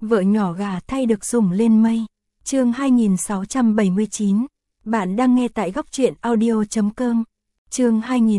Vợ nhỏ gà thay được sủng lên mây. Chương 2679. Bạn đang nghe tại góc truyện audio.com. Chương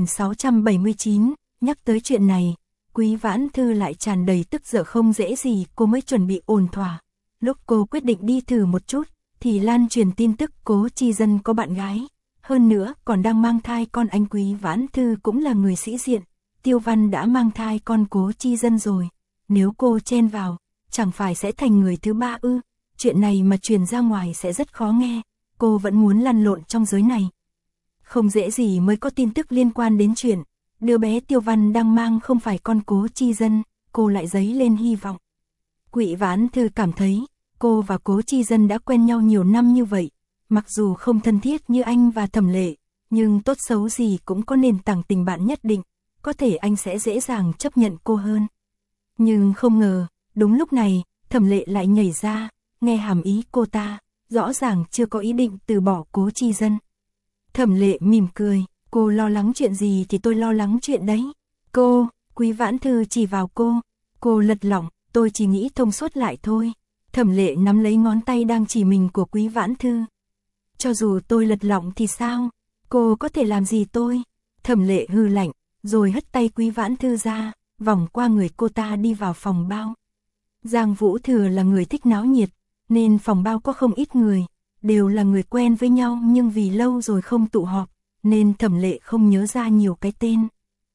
2679, nhắc tới chuyện này, Quý Vãn Thư lại tràn đầy tức giận không dễ gì cô mới chuẩn bị ổn thỏa. Lúc cô quyết định đi thử một chút, thì lan truyền tin tức Cố Chi Dân có bạn gái. Hơn nữa còn đang mang thai con. Anh Quý Vãn Thư cũng là người sĩ diện. Tiêu Văn đã mang thai con Cố Chi Dân rồi. Nếu cô chen vào, chẳng phải sẽ thành người thứ ba ư? Chuyện này mà truyền ra ngoài sẽ rất khó nghe. Cô vẫn muốn lăn lộn trong giới này. Không dễ gì mới có tin tức liên quan đến chuyện đứa bé Tiêu Văn đang mang không phải con Cố Chi Dân. Cô lại dấy lên hy vọng. Quý Vãn Thư cảm thấy cô và Cố Chi Dân đã quen nhau nhiều năm như vậy. Mặc dù không thân thiết như anh và Thẩm Lệ, nhưng tốt xấu gì cũng có nền tảng tình bạn nhất định. Có thể anh sẽ dễ dàng chấp nhận cô hơn. Nhưng không ngờ, đúng lúc này, Thẩm Lệ lại nhảy ra. Nghe hàm ý cô ta, rõ ràng chưa có ý định từ bỏ Cố Chi Dân. Thẩm Lệ mỉm cười, cô lo lắng chuyện gì thì tôi lo lắng chuyện đấy. Cô, Quý Vãn Thư chỉ vào cô lật lọng, tôi chỉ nghĩ thông suốt lại thôi. Thẩm Lệ nắm lấy ngón tay đang chỉ mình của Quý Vãn Thư. Cho dù tôi lật lọng thì sao? Cô có thể làm gì tôi? Thẩm Lệ hừ lạnh, rồi hất tay Quý Vãn Thư ra, vòng qua người cô ta đi vào phòng bao. Giang Vũ Thừa là người thích náo nhiệt, nên phòng bao có không ít người, đều là người quen với nhau nhưng vì lâu rồi không tụ họp, nên Thẩm Lệ không nhớ ra nhiều cái tên.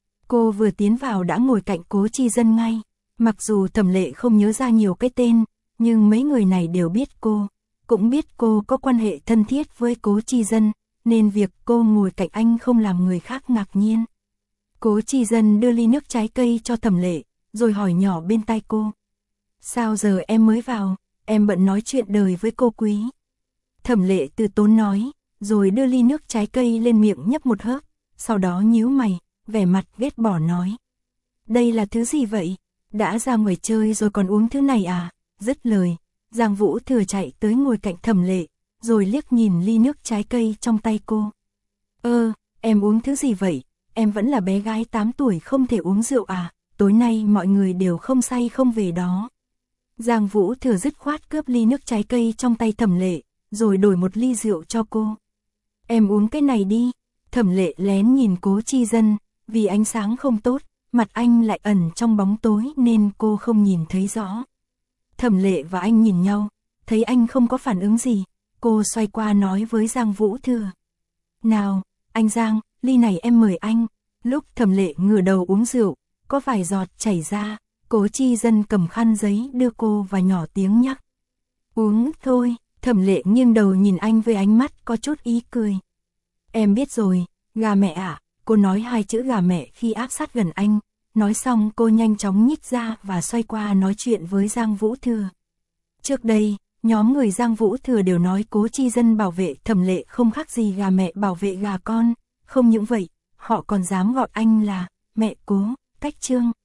Cô vừa tiến vào đã ngồi cạnh Cố Chi Dân ngay, mặc dù Thẩm Lệ không nhớ ra nhiều cái tên, nhưng mấy người này đều biết cô, cũng biết cô có quan hệ thân thiết với Cố Chi Dân, nên việc cô ngồi cạnh anh không làm người khác ngạc nhiên. Cố Chi Dân đưa ly nước trái cây cho Thẩm Lệ, rồi hỏi nhỏ bên tai cô. Sao giờ em mới vào, em bận nói chuyện đời với cô Quý. Thẩm Lệ từ tốn nói, rồi đưa ly nước trái cây lên miệng nhấp một hớp, sau đó nhíu mày, vẻ mặt ghét bỏ nói. Đây là thứ gì vậy? Đã ra ngoài chơi rồi còn uống thứ này à? Dứt lời, Giang Vũ Thừa chạy tới ngồi cạnh Thẩm Lệ, rồi liếc nhìn ly nước trái cây trong tay cô. Em uống thứ gì vậy? Em vẫn là bé gái 8 tuổi không thể uống rượu à? Tối nay mọi người đều không say không về đó. Giang Vũ Thừa dứt khoát cướp ly nước trái cây trong tay Thẩm Lệ, rồi đổi một ly rượu cho cô. Em uống cái này đi. Thẩm Lệ lén nhìn Cố Chi Dân, vì ánh sáng không tốt, mặt anh lại ẩn trong bóng tối nên cô không nhìn thấy rõ. Thẩm Lệ và anh nhìn nhau, thấy anh không có phản ứng gì, cô xoay qua nói với Giang Vũ Thừa. Nào, anh Giang, ly này em mời anh. Lúc Thẩm Lệ ngửa đầu uống rượu, có vài giọt chảy ra, Cố Chi Dân cầm khăn giấy đưa cô và nhỏ tiếng nhắc. Uống thôi. Thẩm Lệ nghiêng đầu nhìn anh với ánh mắt có chút ý cười. Em biết rồi, gà mẹ ạ. Cô nói 2 chữ gà mẹ khi áp sát gần anh. Nói xong cô nhanh chóng nhích ra và xoay qua nói chuyện với Giang Vũ Thừa. Trước đây, nhóm người Giang Vũ Thừa đều nói Cố Chi Dân bảo vệ Thẩm Lệ không khác gì gà mẹ bảo vệ gà con. Không những vậy, họ còn dám gọi anh là mẹ Cố, cách trương.